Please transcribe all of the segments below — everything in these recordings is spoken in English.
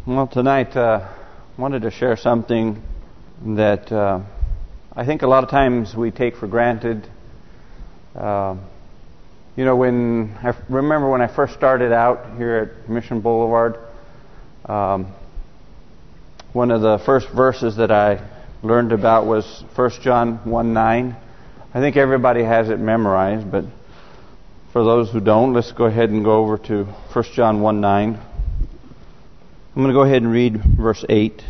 Well, tonight I wanted to share something that I think a lot of times we take for granted. When I remember when I first started out here at Mission Boulevard, one of the first verses that I learned about was 1 John 1:9. I think everybody has it memorized, but for those who don't, let's go ahead and go over to 1 John 1:9. I'm going to go ahead and read verse 8.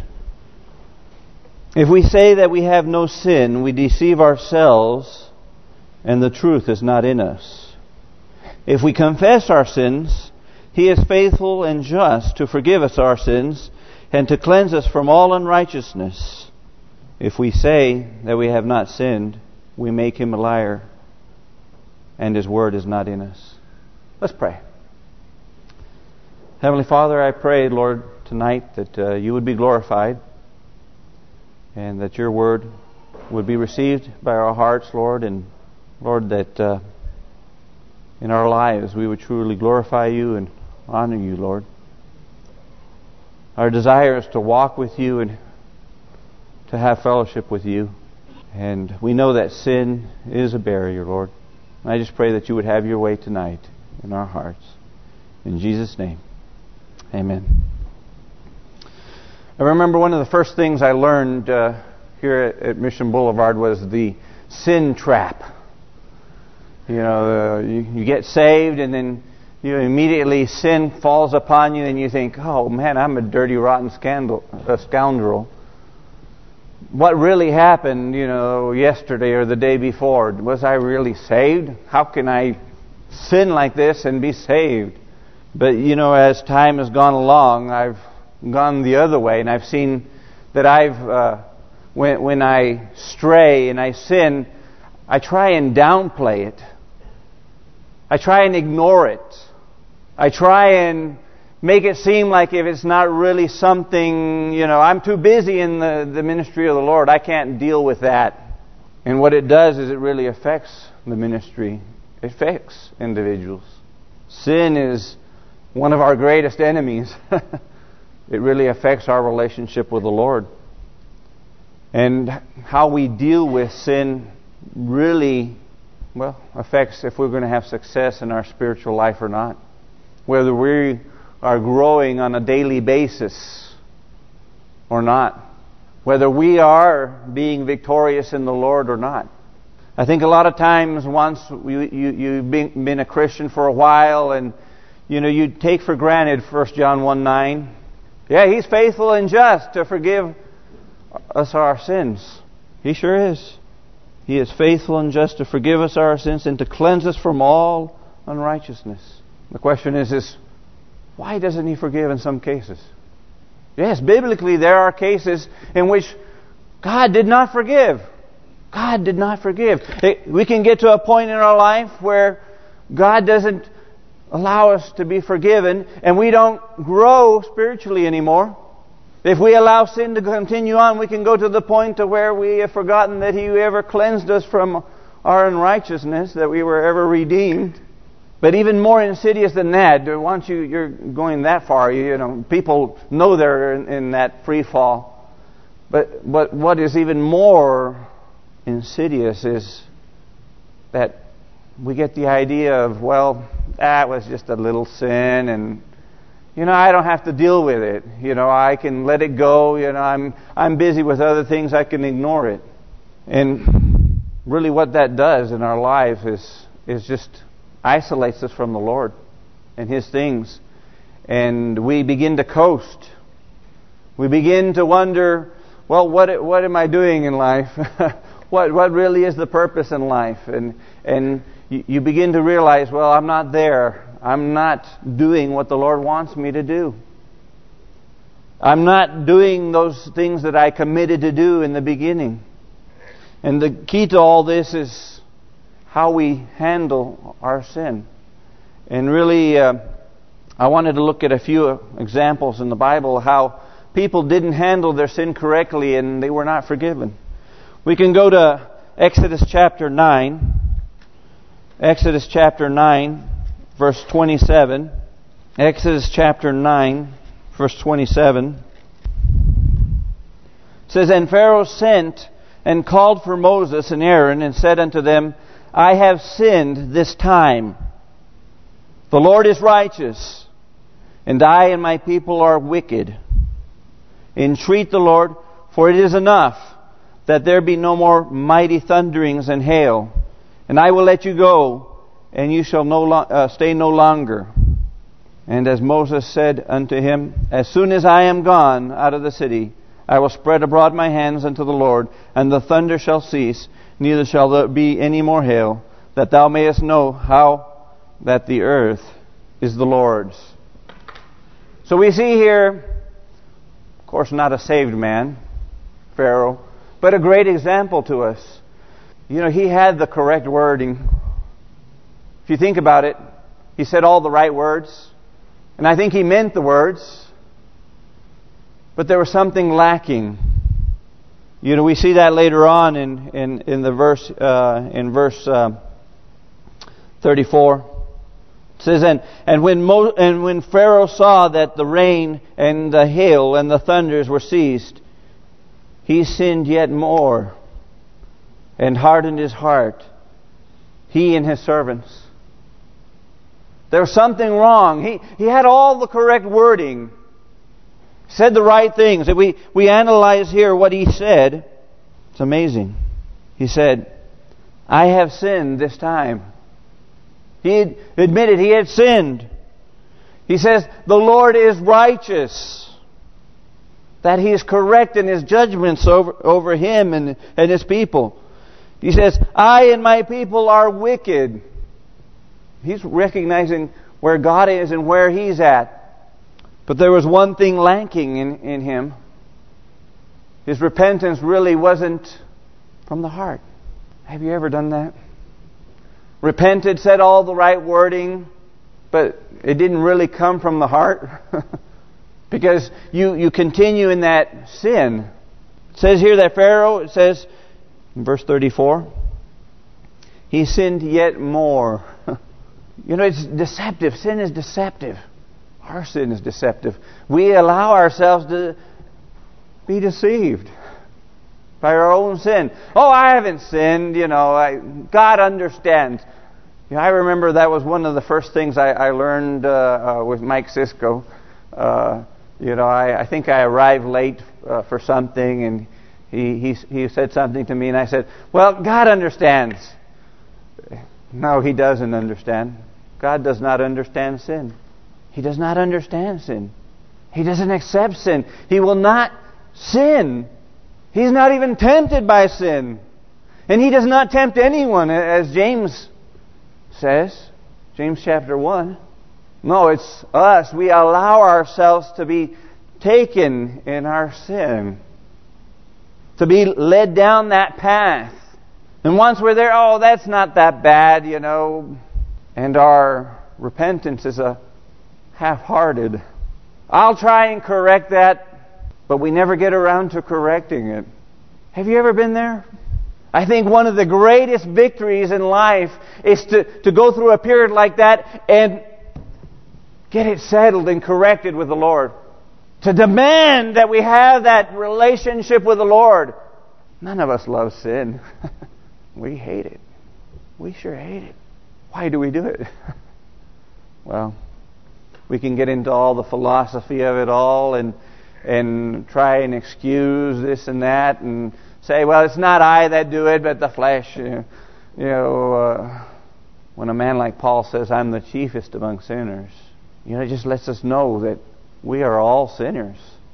If we say that we have no sin, we deceive ourselves, and the truth is not in us. If we confess our sins, He is faithful and just to forgive us our sins and to cleanse us from all unrighteousness. If we say that we have not sinned, we make Him a liar, and His word is not in us. Let's pray. Heavenly Father, I pray, Lord, tonight that You would be glorified and that Your word would be received by our hearts, Lord, and Lord, that in our lives we would truly glorify You and honor You, Lord. Our desire is to walk with You and to have fellowship with You, and we know that sin is a barrier, Lord. And I just pray that You would have Your way tonight in our hearts. In Jesus' name, amen. I remember one of the first things I learned here at Mission Boulevard was the sin trap. You get saved and then immediately sin falls upon you and you think, oh man, I'm a dirty, rotten scoundrel. What really happened, yesterday or the day before? Was I really saved? How can I sin like this and be saved? But, as time has gone along, I've gone the other way, and I've seen that when I stray and I sin, I try and downplay it. I try and ignore it. I try and make it seem like if it's not really something, I'm too busy in the ministry of the Lord. I can't deal with that. And what it does is it really affects the ministry. It affects individuals. Sin is one of our greatest enemies. It really affects our relationship with the Lord. And how we deal with sin really, affects if we're going to have success in our spiritual life or not. Whether we are growing on a daily basis or not. Whether we are being victorious in the Lord or not. I think a lot of times once you've been a Christian for a while and you take for granted 1 John 1:9. Yeah, He's faithful and just to forgive us our sins. He sure is. He is faithful and just to forgive us our sins and to cleanse us from all unrighteousness. The question is why doesn't He forgive in some cases? Yes, biblically there are cases in which God did not forgive. God did not forgive. We can get to a point in our life where God doesn't allow us to be forgiven and we don't grow spiritually anymore. If we allow sin to continue on, we can go to the point to where we have forgotten that He ever cleansed us from our unrighteousness, that we were ever redeemed. But even more insidious than that, once you're going that far, people know they're in that free fall. But what is even more insidious is that we get the idea of, that was just a little sin and I don't have to deal with it. I can let it go. I'm busy with other things. I can ignore it. And really what that does in our life is just isolates us from the Lord and His things. And we begin to coast. We begin to wonder, what am I doing in life? What really is the purpose in life? And you begin to realize, I'm not there. I'm not doing what the Lord wants me to do. I'm not doing those things that I committed to do in the beginning. And the key to all this is how we handle our sin. And really, I wanted to look at a few examples in the Bible how people didn't handle their sin correctly and they were not forgiven. We can go to Exodus chapter 9. Exodus chapter 9, verse 27. Exodus chapter 9, verse 27. It says, And Pharaoh sent and called for Moses and Aaron and said unto them, I have sinned this time. The Lord is righteous, and I and my people are wicked. Entreat the Lord, for it is enough that there be no more mighty thunderings and hail. And I will let you go, and you shall stay no longer. And as Moses said unto him, As soon as I am gone out of the city, I will spread abroad my hands unto the Lord, and the thunder shall cease, neither shall there be any more hail, that thou mayest know how that the earth is the Lord's. So we see here, of course, not a saved man, Pharaoh, but a great example to us. You know, he had the correct wording. If you think about it, he said all the right words, and I think he meant the words, but there was something lacking. You know, we see that later on in the verse in verse 34. It says, and when Pharaoh saw that the rain and the hail and the thunders were ceased, he sinned yet more and hardened his heart, he and his servants. There was something wrong. He had all the correct wording. Said the right things. If we analyze here what he said, it's amazing. He said, I have sinned this time. He admitted he had sinned. He says, the Lord is righteous. That He is correct in His judgments over him and His people. He says, I and my people are wicked. He's recognizing where God is and where He's at. But there was one thing lacking in him. His repentance really wasn't from the heart. Have you ever done that? Repented, said all the right wording, but it didn't really come from the heart. Because you continue in that sin. It says here that Pharaoh, it says in verse 34, he sinned yet more. You know, it's deceptive. Sin is deceptive. Our sin is deceptive. We allow ourselves to be deceived by our own sin. Oh, I haven't sinned. You know, God understands. You know, I remember that was one of the first things I learned with Mike Cisco. You know, I think I arrived late for something, and he said something to me, and I said, "Well, God understands." No, He doesn't understand. God does not understand sin. He does not understand sin. He doesn't accept sin. He will not sin. He's not even tempted by sin. And He does not tempt anyone, as James says. James chapter 1. No, it's us. We allow ourselves to be taken in our sin. To be led down that path. And once we're there, oh, that's not that bad, you know. And our repentance is a half-hearted. I'll try and correct that, but we never get around to correcting it. Have you ever been there? I think one of the greatest victories in life is to go through a period like that and get it settled and corrected with the Lord. To demand that we have that relationship with the Lord. None of us love sin. We hate it. We sure hate it. Why do we do it? Well, we can get into all the philosophy of it all and try and excuse this and that and say, well, it's not I that do it, but the flesh. You know, when a man like Paul says, I'm the chiefest among sinners, you know, it just lets us know that we are all sinners.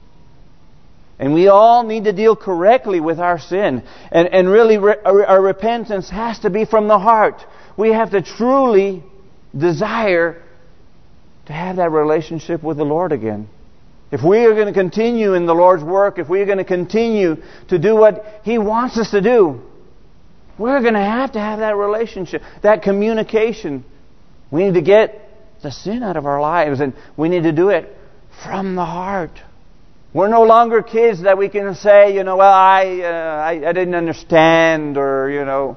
And we all need to deal correctly with our sin. And really, our repentance has to be from the heart. We have to truly desire to have that relationship with the Lord again. If we are going to continue in the Lord's work, if we are going to continue to do what He wants us to do, we're going to have that relationship, that communication. We need to get the sin out of our lives, and we need to do it from the heart. We're no longer kids that we can say, you know, well, I didn't understand, or, you know,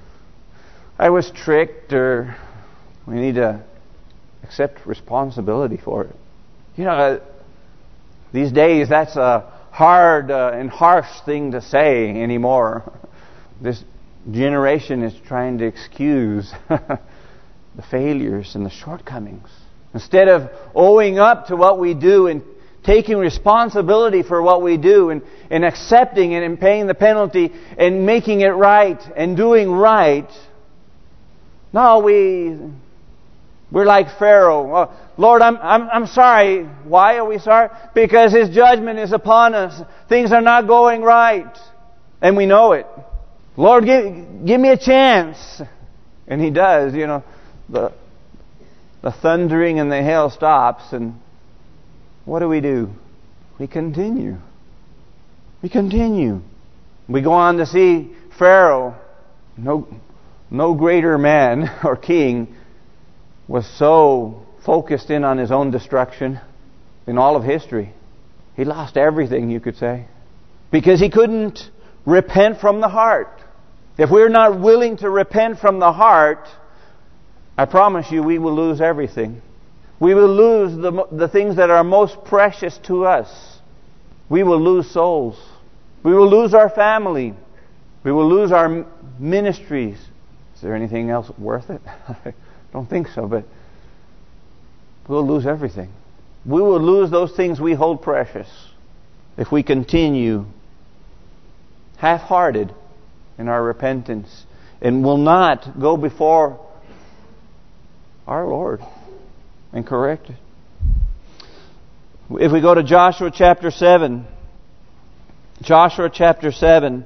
I was tricked, or we need to accept responsibility for it. You know, These days, that's a hard and harsh thing to say anymore. This generation is trying to excuse the failures and the shortcomings. Instead of owing up to what we do and taking responsibility for what we do and accepting it and paying the penalty and making it right and doing right, no, we're like Pharaoh. Oh, Lord, I'm sorry. Why are we sorry? Because His judgment is upon us. Things are not going right. And we know it. Lord, give me a chance. And He does. The thundering and the hail stops. And what do? We continue. We continue. We go on to see Pharaoh. No greater man or king was so focused in on his own destruction in all of history. He lost everything, you could say, because he couldn't repent from the heart. If we're not willing to repent from the heart, I promise you we will lose everything. We will lose the things that are most precious to us. We will lose souls. We will lose our family. We will lose our ministries. Is there anything else worth it? I don't think so, but we'll lose everything. We will lose those things we hold precious if we continue half-hearted in our repentance and will not go before our Lord and correct it. If we go to Joshua chapter 7, Joshua chapter 7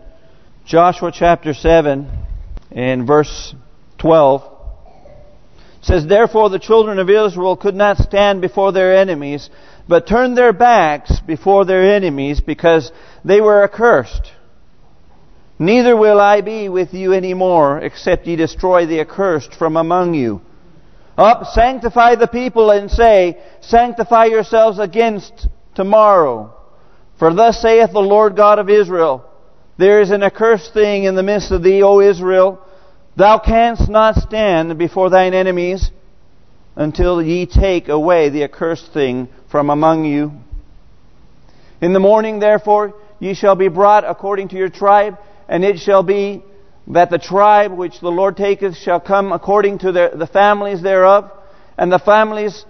and verse 12, it says, "Therefore the children of Israel could not stand before their enemies, but turned their backs before their enemies, because they were accursed. Neither will I be with you any more, except ye destroy the accursed from among you. Up, sanctify the people, and say, Sanctify yourselves against tomorrow. For thus saith the Lord God of Israel, There is an accursed thing in the midst of thee, O Israel. Thou canst not stand before thine enemies until ye take away the accursed thing from among you. In the morning, therefore, ye shall be brought according to your tribe, and it shall be that the tribe which the Lord taketh shall come according to the families thereof, and the families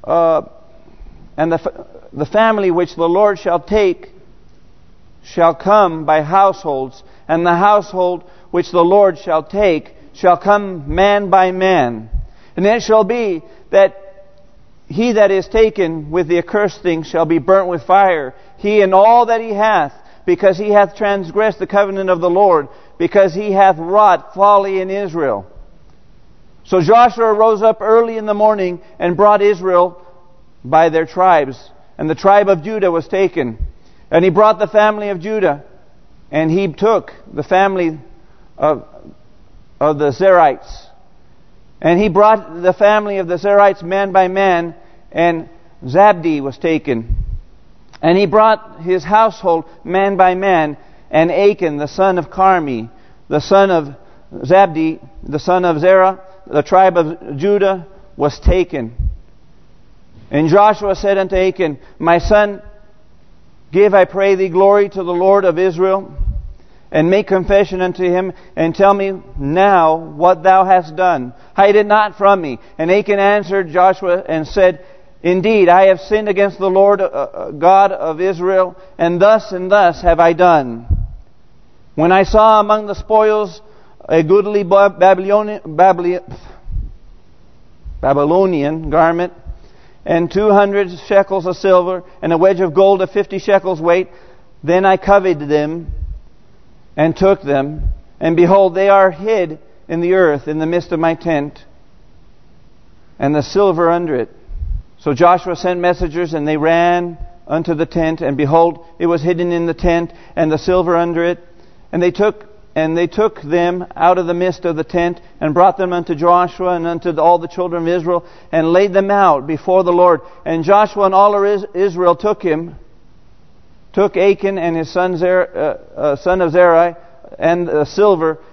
the family which the Lord shall take shall come by households, and the household which the Lord shall take shall come man by man. And it shall be that he that is taken with the accursed thing shall be burnt with fire, he and all that he hath, because he hath transgressed the covenant of the Lord, because he hath wrought folly in Israel." So Joshua rose up early in the morning and brought Israel by their tribes. And the tribe of Judah was taken. And he brought the family of Judah, and he took the family of the Zerites. And he brought the family of the Zerites man by man, and Zabdi was taken. And he brought his household man by man, and Achan, the son of Carmi, the son of Zabdi, the son of Zerah, the tribe of Judah, was taken. And Joshua said unto Achan, "My son, give, I pray thee, glory to the Lord of Israel, and make confession unto him, and tell me now what thou hast done. Hide it not from me." And Achan answered Joshua and said, "Indeed, I have sinned against the Lord God of Israel, and thus have I done. When I saw among the spoils a goodly Babylonian garment, and 200 shekels of silver, and a wedge of gold of 50 shekels weight, then I coveted them, and took them, and behold, they are hid in the earth in the midst of my tent, and the silver under it." So Joshua sent messengers, and they ran unto the tent, and behold, it was hidden in the tent, and the silver under it. And they took them out of the midst of the tent, and brought them unto Joshua and unto all the children of Israel, and laid them out before the Lord. And Joshua and all of Israel took Achan and his son of Zerai, and the silver,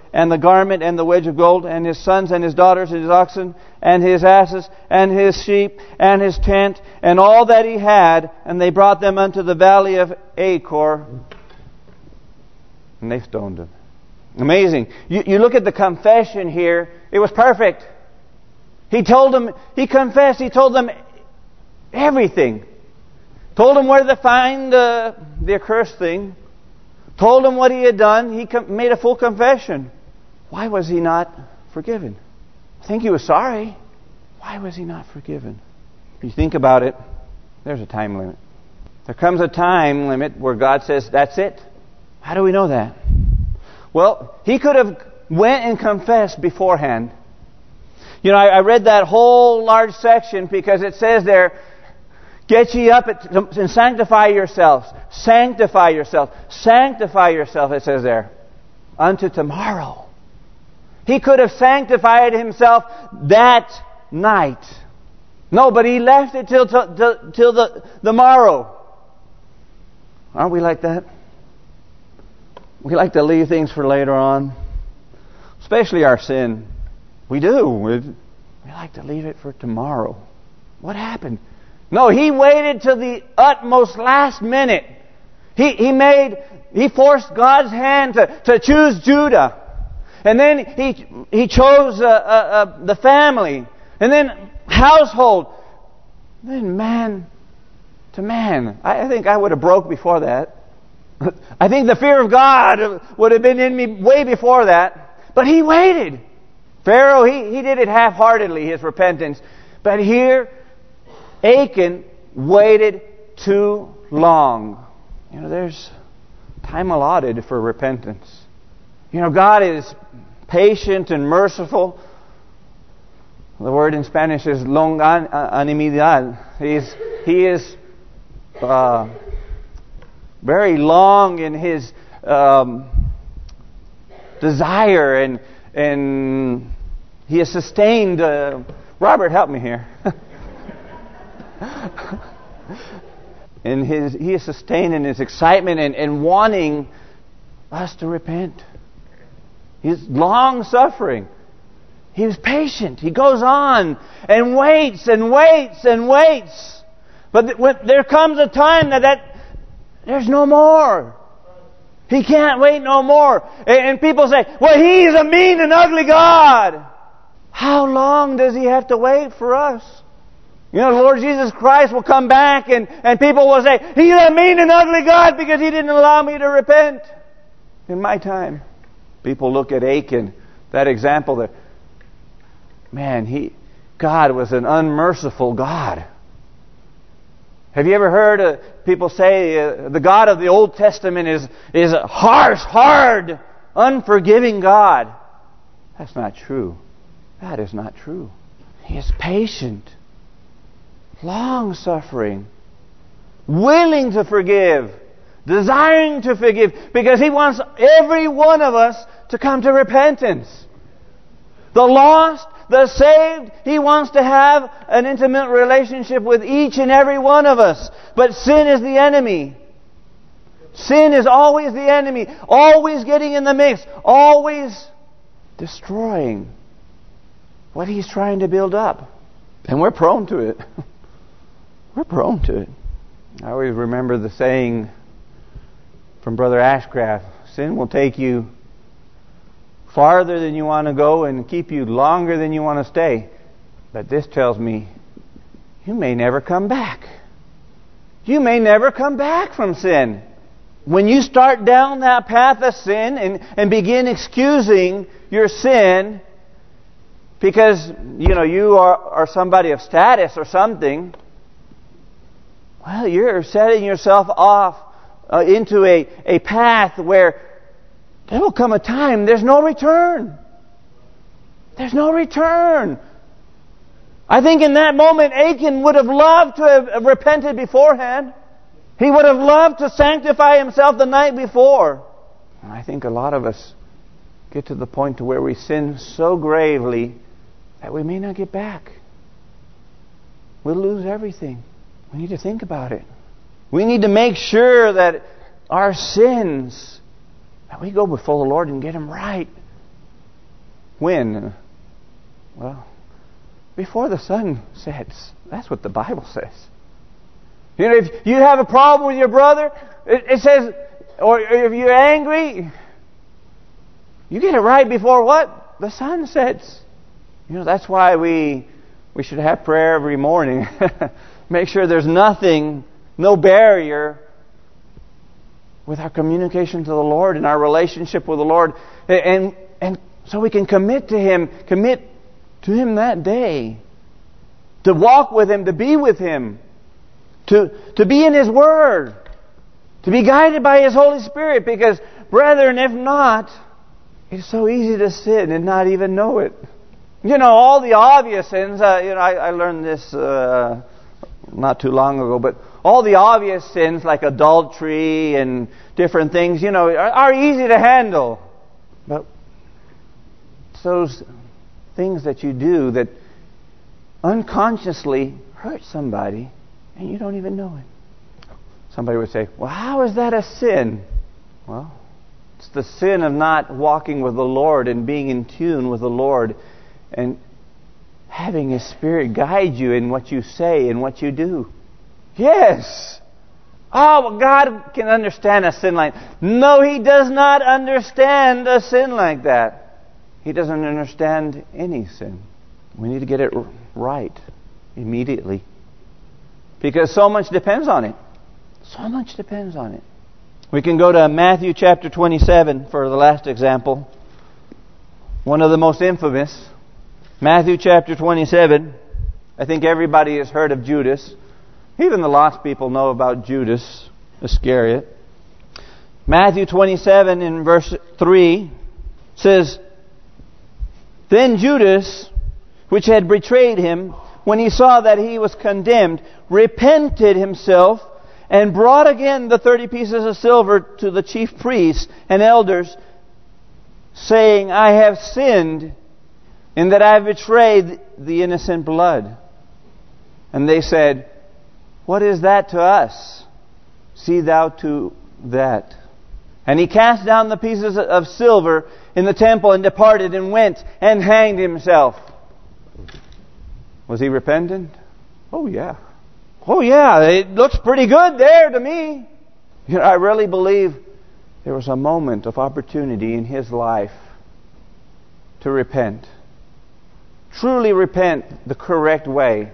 and the garment, and the wedge of gold, and his sons, and his daughters, and his oxen, and his asses, and his sheep, and his tent, and all that he had, and they brought them unto the valley of Achor, and they stoned him. Amazing. You look at the confession here, it was perfect. He told them, he confessed, he told them everything. Told them where to find the accursed thing. Told them what he had done. He made a full confession. Why was he not forgiven? I think he was sorry. Why was he not forgiven? If you think about it, there's a time limit. There comes a time limit where God says, that's it. How do we know that? Well, he could have went and confessed beforehand. You know, I read that whole large section because it says there, get ye up and sanctify yourselves. Sanctify yourself. Sanctify yourself, it says there. Unto tomorrow. He could have sanctified himself that night. No, but he left it till the morrow. Aren't we like that? We like to leave things for later on. Especially our sin. We do. We like to leave it for tomorrow. What happened? No, he waited till the utmost last minute. He forced God's hand to choose Judah. And then he chose the family. And then household. Then man to man. I think I would have broke before that. I think the fear of God would have been in me way before that. But he waited. Pharaoh, he did it half-heartedly, his repentance. But here, Achan waited too long. You know, there's time allotted for repentance. You know, God is patient and merciful. The word in Spanish is longanimidad. He is very long in his desire, and he has sustained. Robert, help me here. He is sustained in his excitement and wanting us to repent. He's long suffering. He was patient. He goes on and waits and waits and waits. But there comes a time that there's no more. He can't wait no more. And people say, well, He's a mean and ugly God. How long does He have to wait for us? You know, the Lord Jesus Christ will come back and people will say, He's a mean and ugly God because He didn't allow me to repent in my time. People look at Achan, that example there. Man, God was an unmerciful God. Have you ever heard people say the God of the Old Testament is a harsh, hard, unforgiving God? That's not true. That is not true. He is patient, long-suffering, willing to forgive, desiring to forgive, because He wants every one of us to come to repentance. The lost, the saved, He wants to have an intimate relationship with each and every one of us. But sin is the enemy. Sin is always the enemy. Always getting in the mix. Always destroying what He's trying to build up. And we're prone to it. We're prone to it. I always remember the saying from Brother Ashcraft, sin will take you farther than you want to go and keep you longer than you want to stay. But this tells me you may never come back. You may never come back from sin. When you start down that path of sin and begin excusing your sin because you are somebody of status or something, well, you're setting yourself off into a path where there will come a time there's no return. There's no return. I think in that moment Achan would have loved to have repented beforehand. He would have loved to sanctify himself the night before. And I think a lot of us get to the point to where we sin so gravely that we may not get back. We'll lose everything. We need to think about it. We need to make sure that our sins, that we go before the Lord and get them right. When? Well, before the sun sets. That's what the Bible says. You know, if you have a problem with your brother, it says, or if you're angry, you get it right before what? The sun sets. You know, that's why we should have prayer every morning. Make sure there's nothing, no barrier with our communication to the Lord and our relationship with the Lord. And so we can commit to Him that day. To walk with Him, to be with Him. To be in His Word. To be guided by His Holy Spirit. Because, brethren, if not, it's so easy to sin and not even know it. You know, all the obvious sins, I learned this not too long ago, but all the obvious sins like adultery and different things, are easy to handle. But it's those things that you do that unconsciously hurt somebody and you don't even know it. Somebody would say, well, how is that a sin? Well, it's the sin of not walking with the Lord and being in tune with the Lord and having His Spirit guide you in what you say and what you do. Yes! Oh, well, God can understand a sin like that. No, He does not understand a sin like that. He doesn't understand any sin. We need to get it right immediately. Because so much depends on it. So much depends on it. We can go to Matthew chapter 27 for the last example. One of the most infamous. Matthew chapter 27. I think everybody has heard of Judas. Even the lost people know about Judas Iscariot. Matthew 27 in verse 3 says, Then Judas, which had betrayed Him, when he saw that he was condemned, repented himself and brought again the 30 pieces of silver to the chief priests and elders, saying, I have sinned in that I have betrayed the innocent blood. And they said, What is that to us? See thou to that. And he cast down the pieces of silver in the temple and departed and went and hanged himself. Was he repentant? Oh yeah. Oh yeah, it looks pretty good there to me. I really believe there was a moment of opportunity in his life to repent. Truly repent the correct way.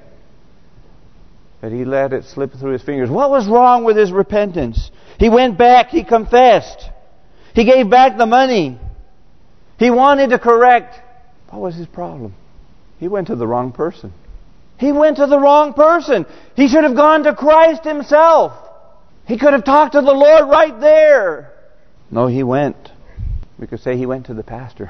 But he let it slip through his fingers. What was wrong with his repentance? He went back, he confessed. He gave back the money. He wanted to correct. What was his problem? He went to the wrong person. He went to the wrong person. He should have gone to Christ Himself. He could have talked to the Lord right there. No, he went. We could say he went to the pastor.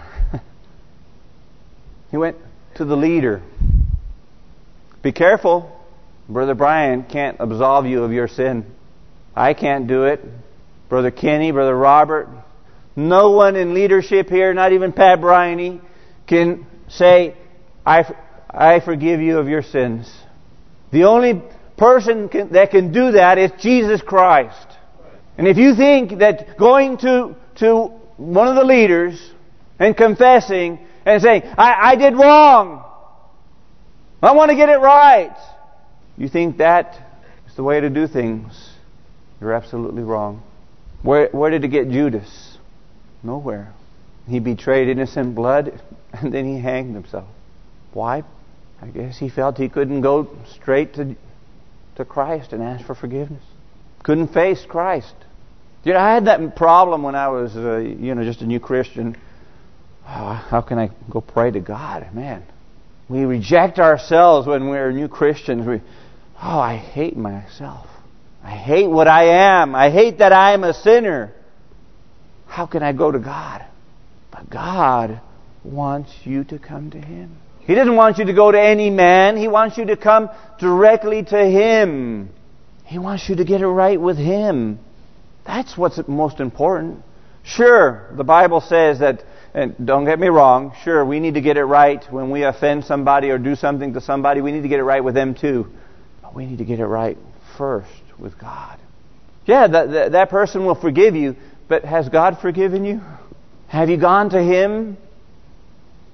He went to the leader. Be careful. Brother Brian can't absolve you of your sin. I can't do it. Brother Kenny, Brother Robert. No one in leadership here, not even Pat Bryany, can say, I forgive you of your sins. The only person that can do that is Jesus Christ. And if you think that going to one of the leaders and confessing and saying, I did wrong, I want to get it right, you think that is the way to do things, you're absolutely wrong. Where did it get Judas? Nowhere. He betrayed innocent blood and then he hanged himself. Why? I guess he felt he couldn't go straight to Christ and ask for forgiveness. Couldn't face Christ. I had that problem when I was, just a new Christian. Oh, how can I go pray to God? Man, we reject ourselves when we're new Christians. I hate myself. I hate what I am. I hate that I am a sinner. How can I go to God? But God wants you to come to Him. He doesn't want you to go to any man. He wants you to come directly to Him. He wants you to get it right with Him. That's what's most important. Sure, the Bible says that, and don't get me wrong, sure, we need to get it right when we offend somebody or do something to somebody. We need to get it right with them too. But we need to get it right first with God. Yeah, that person will forgive you, but has God forgiven you? Have you gone to Him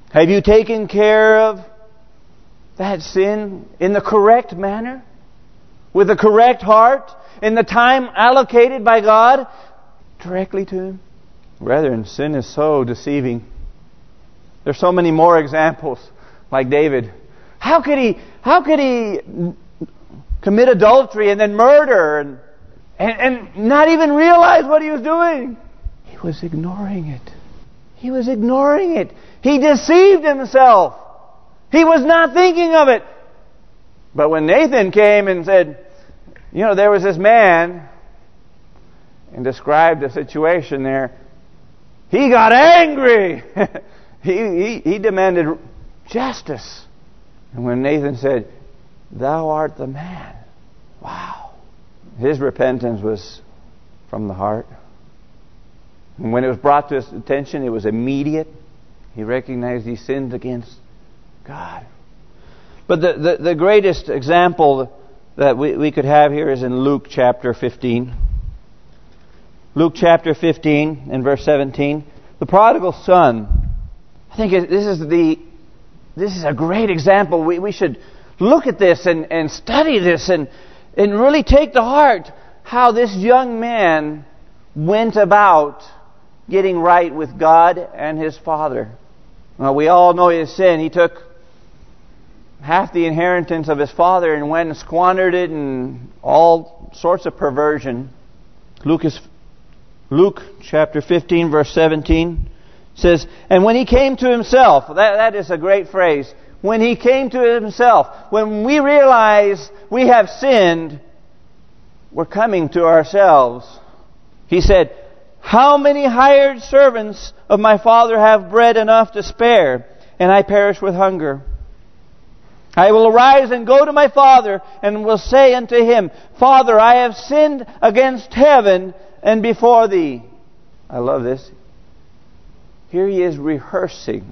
Have you taken care of that sin in the correct manner? With the correct heart? In the time allocated by God? Directly to Him? Brethren, sin is so deceiving. There's so many more examples, like David. How could he commit adultery and then murder and not even realize what he was doing? He was ignoring it. He was ignoring it. He deceived himself. He was not thinking of it. But when Nathan came and said, there was this man, and described the situation there, he got angry. He demanded justice. And when Nathan said, "Thou art the man," wow. His repentance was from the heart. And when it was brought to his attention, it was immediate. He recognized he sinned against God. But the greatest example that we could have here is in Luke chapter 15. Luke chapter 15 and verse 17. The prodigal son. I think this is a great example. We should look at this and study this and really take to heart how this young man went about getting right with God and his father. Well, we all know his sin. He took half the inheritance of his father and went and squandered it in all sorts of perversion. Luke chapter 15 verse 17 says, "And when he came to himself," that is a great phrase. When he came to himself, when we realize we have sinned, we're coming to ourselves. He said, "How many hired servants of my father have bread enough to spare, and I perish with hunger? I will arise and go to my father, and will say unto him, Father, I have sinned against heaven and before thee." I love this. Here he is rehearsing,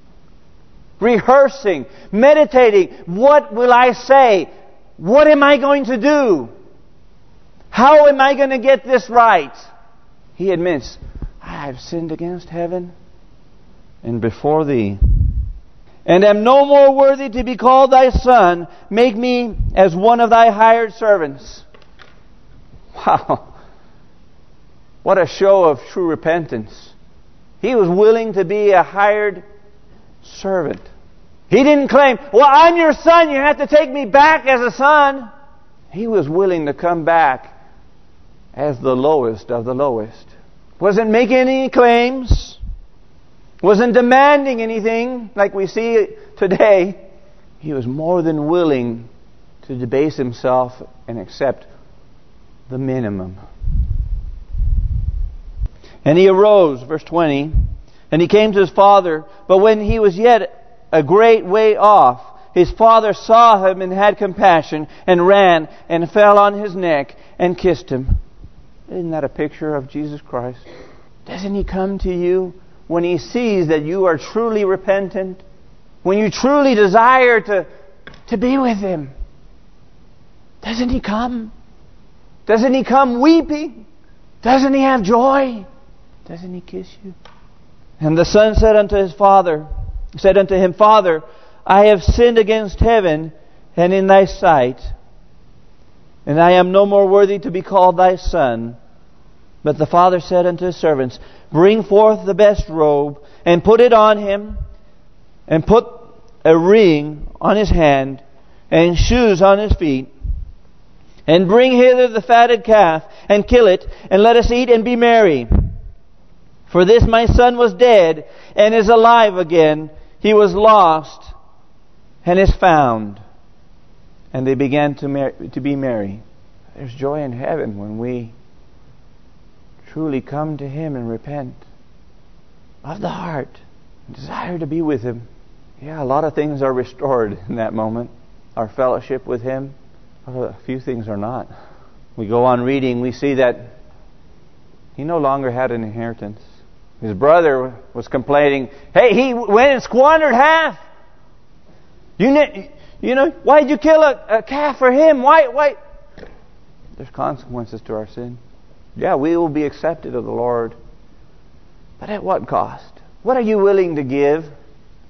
meditating. What will I say? What am I going to do? How am I going to get this right? He admits, I have sinned against heaven and before thee, and am no more worthy to be called thy son. Make me as one of thy hired servants. Wow. What a show of true repentance. He was willing to be a hired servant. He didn't claim, "Well, I'm your son, you have to take me back as a son." He was willing to come back as the lowest of the lowest. Wasn't making any claims. Wasn't demanding anything like we see today. He was more than willing to debase himself and accept the minimum. And he arose, verse 20, and he came to his father. But when he was yet a great way off, his father saw him and had compassion, and ran and fell on his neck and kissed him. Isn't that a picture of Jesus Christ? Doesn't He come to you when He sees that you are truly repentant? When you truly desire to be with Him? Doesn't He come? Doesn't He come weeping? Doesn't He have joy? Doesn't He kiss you? And the son said unto him, Father, I have sinned against heaven and in thy sight, and I am no more worthy to be called thy son. But the father said unto his servants, Bring forth the best robe, and put it on him, and put a ring on his hand, and shoes on his feet. And bring hither the fatted calf, and kill it, and let us eat and be merry. For this my son was dead, and is alive again. He was lost, and is found. And they began to be merry. There's joy in heaven when we truly come to Him and repent of the heart, and desire to be with Him. Yeah, a lot of things are restored in that moment. Our fellowship with Him, a few things are not. We go on reading, we see that he no longer had an inheritance. His brother was complaining, hey, he went and squandered half. You know, why did you kill a calf for him? Why? There's consequences to our sin. Yeah, we will be accepted of the Lord. But at what cost? What are you willing to give?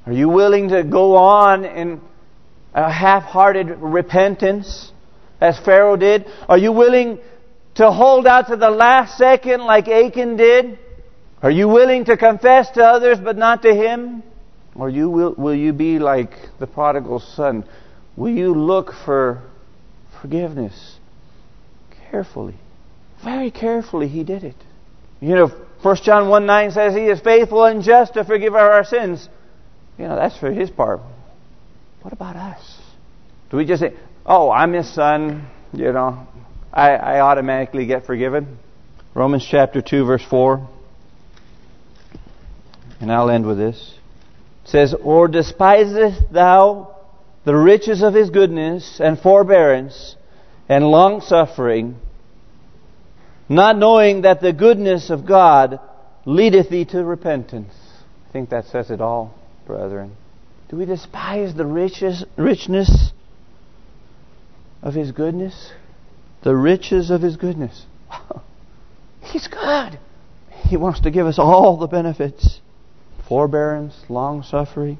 Are you willing to go on in a half-hearted repentance as Pharaoh did? Are you willing to hold out to the last second like Achan did? Are you willing to confess to others but not to Him? Or will you be like the prodigal son? Will you look for forgiveness carefully? Very carefully He did it. 1 John 1:9 says He is faithful and just to forgive our sins. That's for His part. What about us? Do we just say, oh, I'm His son, I automatically get forgiven? Romans chapter 2 verse 4. And I'll end with this. It says, or despisest thou the riches of His goodness and forbearance and long-suffering, not knowing that the goodness of God leadeth thee to repentance? I think that says it all, brethren. Do we despise the richness of His goodness? The riches of His goodness. He's good. He wants to give us all the benefits. Forbearance, long-suffering.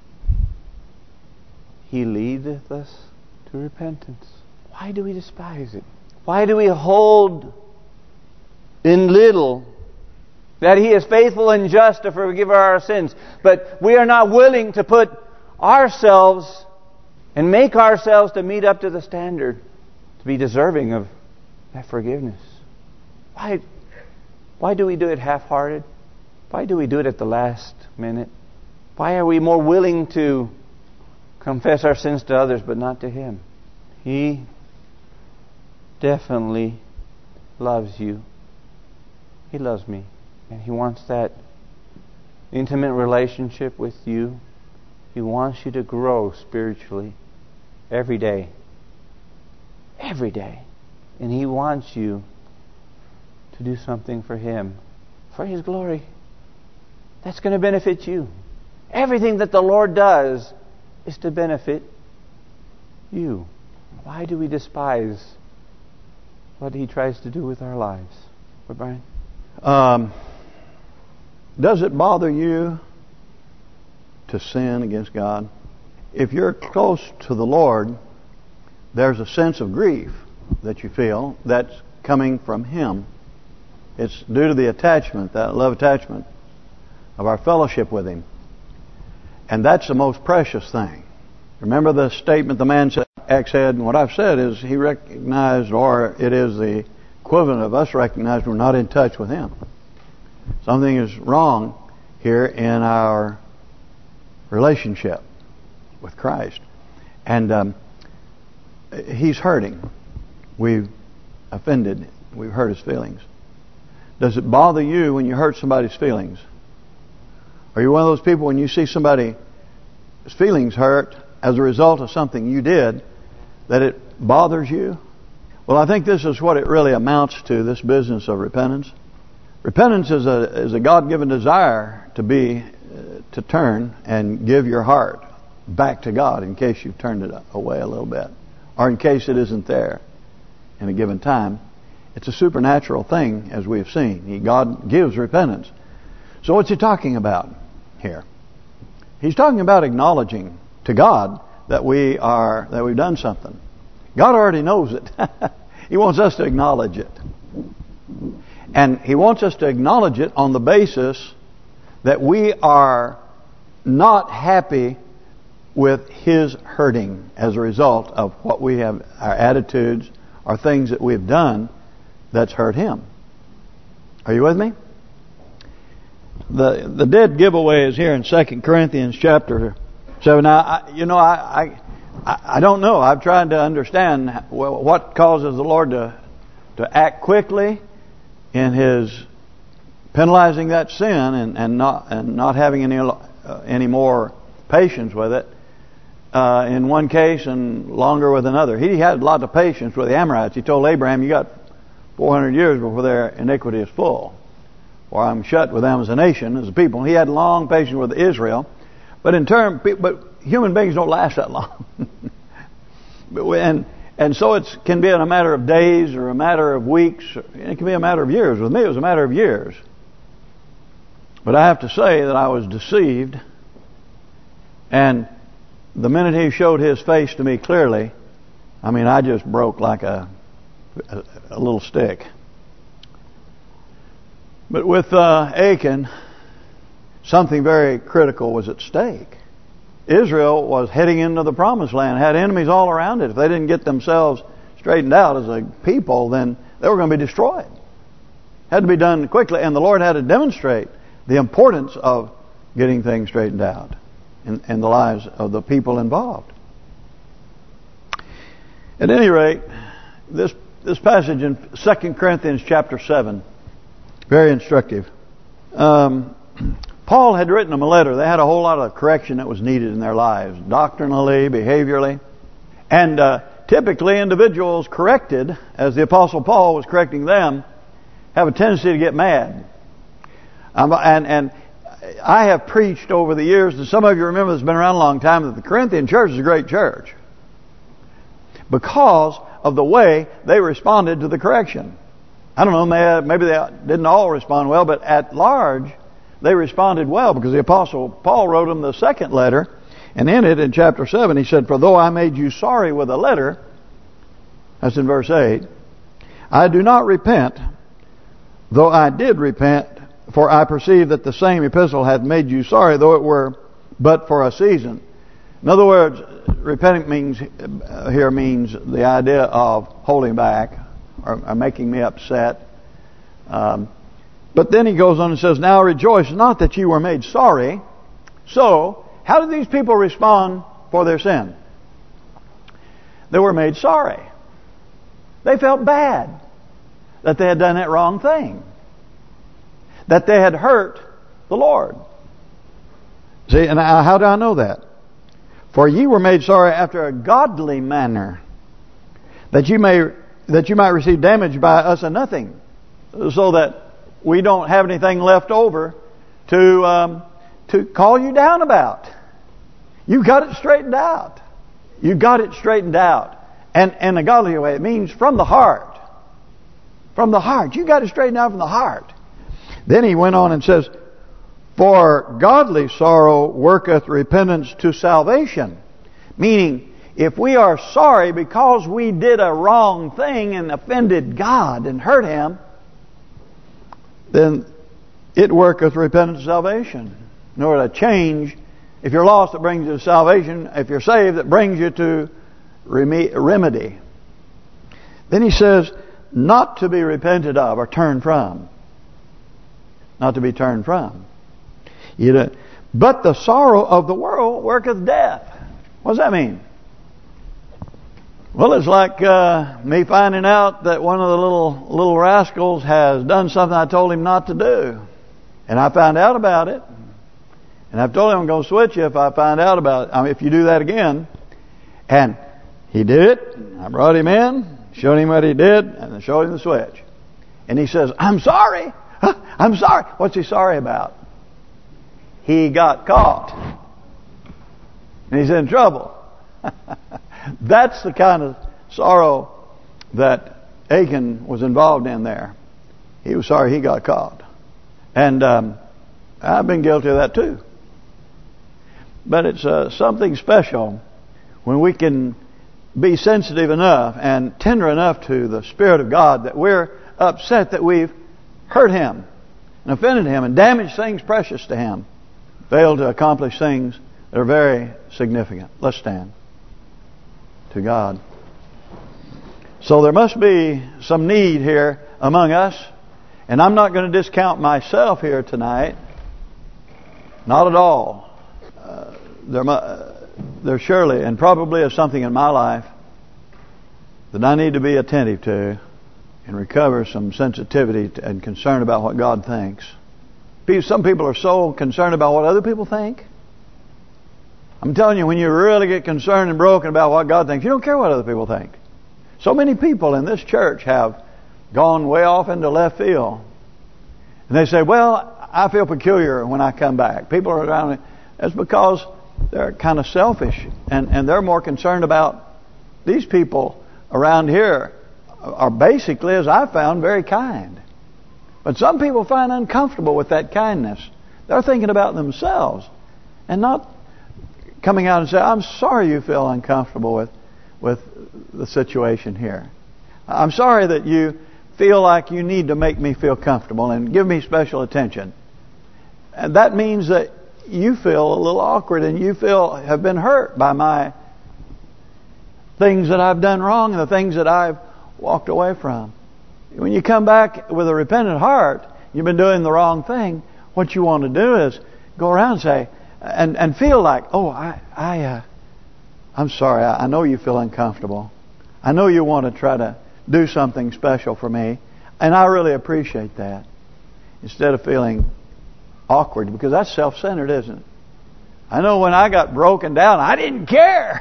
He leadeth us to repentance. Why do we despise it? Why do we hold in little that He is faithful and just to forgive our sins, but we are not willing to put ourselves and make ourselves to meet up to the standard, to be deserving of that forgiveness? Why do we do it half-hearted? Why do we do it at the last minute? Why are we more willing to confess our sins to others but not to Him? He definitely loves you. He loves me. And He wants that intimate relationship with you. He wants you to grow spiritually every day. Every day. And He wants you to do something for Him, for His glory. That's going to benefit you. Everything that the Lord does is to benefit you. Why do we despise what He tries to do with our lives? What, Brian? Does it bother you to sin against God? If you're close to the Lord, there's a sense of grief that you feel that's coming from Him. It's due to the attachment, that love attachment of our fellowship with Him. And that's the most precious thing. Remember the statement the man said, and what I've said is he recognized, or it is the equivalent of us recognizing we're not in touch with Him. Something is wrong here in our relationship with Christ. And He's hurting. We've offended. We've hurt His feelings. Does it bother you when you hurt somebody's feelings? Are you one of those people when you see somebody's feelings hurt as a result of something you did, that it bothers you? Well, I think this is what it really amounts to, this business of repentance. Repentance is a God-given desire to turn and give your heart back to God in case you've turned it away a little bit, or in case it isn't there in a given time. It's a supernatural thing, as we have seen. God gives repentance. So what's He talking about here? He's talking about acknowledging to God that we've done something. God already knows it. He wants us to acknowledge it. And He wants us to acknowledge it on the basis that we are not happy with His hurting as a result of what we have, our attitudes, or things that we've done that's hurt Him. Are you with me? The dead giveaway is here in 2 Corinthians chapter 7. Now, I don't know. I've tried to understand what causes the Lord to act quickly in His penalizing that sin and not having any more patience with it in one case and longer with another. He had a lot of patience with the Amorites. He told Abraham, "You got 400 years before their iniquity is full, or I'm shut with them as a nation, as a people." He had long patience with Israel, but human beings don't last that long. And so it can be in a matter of days or a matter of weeks. It can be a matter of years. With me, it was a matter of years. But I have to say that I was deceived And the minute he showed his face to me clearly, I mean, I just broke like a little stick. But with Achan, something very critical was at stake. Israel was heading into the Promised Land, had enemies all around it. If they didn't get themselves straightened out as a people, then they were going to be destroyed. Had to be done quickly, and the Lord had to demonstrate the importance of getting things straightened out in the lives of the people involved. At any rate, this passage in 2 Corinthians chapter 7, very instructive. Paul had written them a letter. They had a whole lot of correction that was needed in their lives, doctrinally, behaviorally. And typically individuals corrected, as the Apostle Paul was correcting them, have a tendency to get mad. And I have preached over the years, and some of you remember this has been around a long time, that the Corinthian church is a great church because of the way they responded to the correction. I don't know, maybe they didn't all respond well, but at large, they responded well, because the Apostle Paul wrote them the second letter, and in it, in chapter 7, he said, "For though I made you sorry with a letter," that's in verse 8, "I do not repent, though I did repent, for I perceive that the same epistle hath made you sorry, though it were but for a season." In other words, repenting means the idea of holding back or making me upset. But then he goes on and says, "Now rejoice not that you were made sorry." So, how did these people respond for their sin? They were made sorry. They felt bad that they had done that wrong thing, that they had hurt the Lord. See, and how do I know that? "For ye were made sorry after a godly manner, that you might receive damage by us and nothing," so that we don't have anything left over to call you down about. You got it straightened out. You got it straightened out, and a godly way. It means from the heart. From the heart, you got it straightened out from the heart. Then he went on and says, "For godly sorrow worketh repentance to salvation." Meaning, if we are sorry because we did a wrong thing and offended God and hurt Him, then it worketh repentance to salvation. In order to change, if you're lost, it brings you to salvation. If you're saved, it brings you to remedy. Then he says, not to be repented of or turned from. Not to be turned from. But the sorrow of the world worketh death. What does that mean? Well, it's like me finding out that one of the little rascals has done something I told him not to do. And I found out about it. And I've told him I'm going to switch you if I find out about it. I mean, if you do that again. And he did it. I brought him in, showed him what he did, and I showed him the switch. And he says, "I'm sorry. I'm sorry." What's he sorry about? He got caught. And he's in trouble. That's the kind of sorrow that Achan was involved in there. He was sorry he got caught. And I've been guilty of that too. But it's something special when we can be sensitive enough and tender enough to the Spirit of God that we're upset that we've hurt Him and offended Him and damaged things precious to Him. Failed to accomplish things that are very significant. Let's stand. To God. So there must be some need here among us, and I'm not going to discount myself here tonight. Not at all. There surely and probably is something in my life that I need to be attentive to and recover some sensitivity and concern about what God thinks. Some people are so concerned about what other people think. I'm telling you, when you really get concerned and broken about what God thinks, you don't care what other people think. So many people in this church have gone way off into left field. And they say, "Well, I feel peculiar when I come back. People are around me." That's because they're kind of selfish. And they're more concerned about these people around here are basically, as I found, very kind. But some people find uncomfortable with that kindness. They're thinking about themselves and not coming out and say, I'm sorry you feel uncomfortable with the situation here. I'm sorry that you feel like you need to make me feel comfortable and give me special attention. And that means that you feel a little awkward and you have been hurt by my things that I've done wrong and the things that I've walked away from. When you come back with a repentant heart, you've been doing the wrong thing, what you want to do is go around and say, and feel like, oh, I'm sorry, I know you feel uncomfortable. I know you want to try to do something special for me, and I really appreciate that. Instead of feeling awkward, because that's self-centered, isn't it? I know when I got broken down, I didn't care.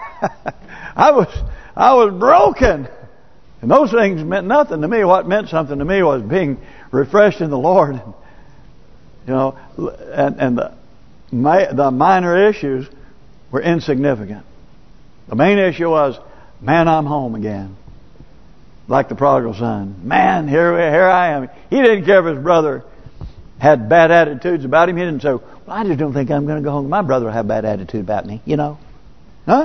I was broken. And those things meant nothing to me. What meant something to me was being refreshed in the Lord. You know, and the minor issues were insignificant. The main issue was, man, I'm home again. Like the prodigal son. Man, here I am. He didn't care if his brother had bad attitudes about him. He didn't say, well, I just don't think I'm going to go home. My brother will have bad attitude about me, you know. Huh?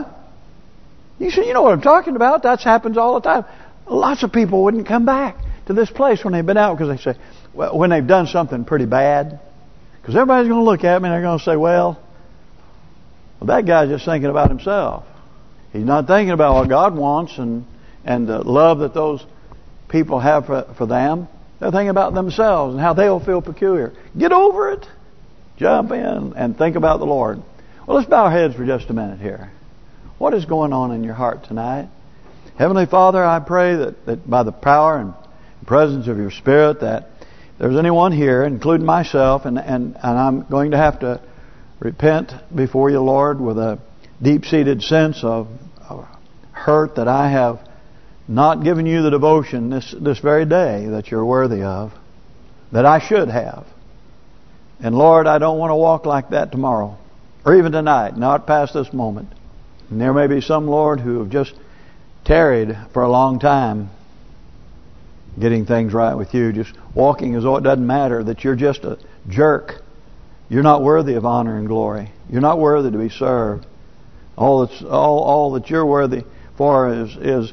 You know what I'm talking about. That happens all the time. Lots of people wouldn't come back to this place when they've been out because they say, well, when they've done something pretty bad. Because everybody's going to look at me and they're going to say, well, that guy's just thinking about himself. He's not thinking about what God wants and the love that those people have for them. They're thinking about themselves and how they'll feel peculiar. Get over it. Jump in and think about the Lord. Well, let's bow our heads for just a minute here. What is going on in your heart tonight? Heavenly Father, I pray that by the power and presence of your Spirit, that if there's anyone here, including myself, and I'm going to have to repent before you, Lord, with a deep-seated sense of hurt that I have not given you the devotion this very day that you're worthy of, that I should have. And Lord, I don't want to walk like that tomorrow, or even tonight, not past this moment. And there may be some, Lord, who have just tarried for a long time getting things right with you, just walking as though it doesn't matter, that you're just a jerk. You're not worthy of honor and glory. You're not worthy to be served. All that you're worthy for is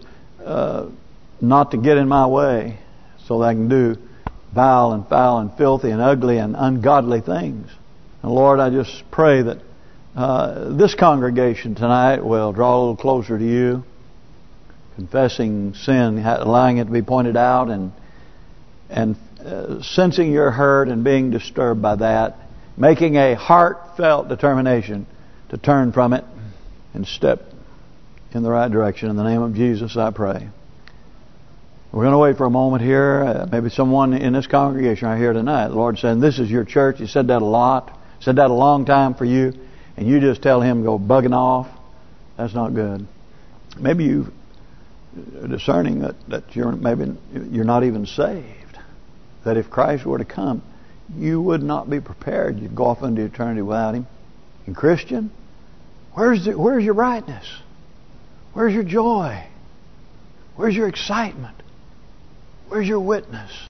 not to get in my way so that I can do vile and foul and filthy and ugly and ungodly things. And Lord, I just pray that this congregation tonight will draw a little closer to you, confessing sin, allowing it to be pointed out, and sensing your hurt and being disturbed by that, making a heartfelt determination to turn from it and step in the right direction. In the name of Jesus, I pray. We're going to wait for a moment here. Maybe someone in this congregation right here tonight, the Lord said, this is your church. He said that a lot. Said that a long time for you. And you just tell him to go bugging off. That's not good. Maybe you're discerning that you're not even saved. That if Christ were to come, you would not be prepared. You'd go off into eternity without him. And Christian, where's your brightness? Where's your joy? Where's your excitement? Where's your witness?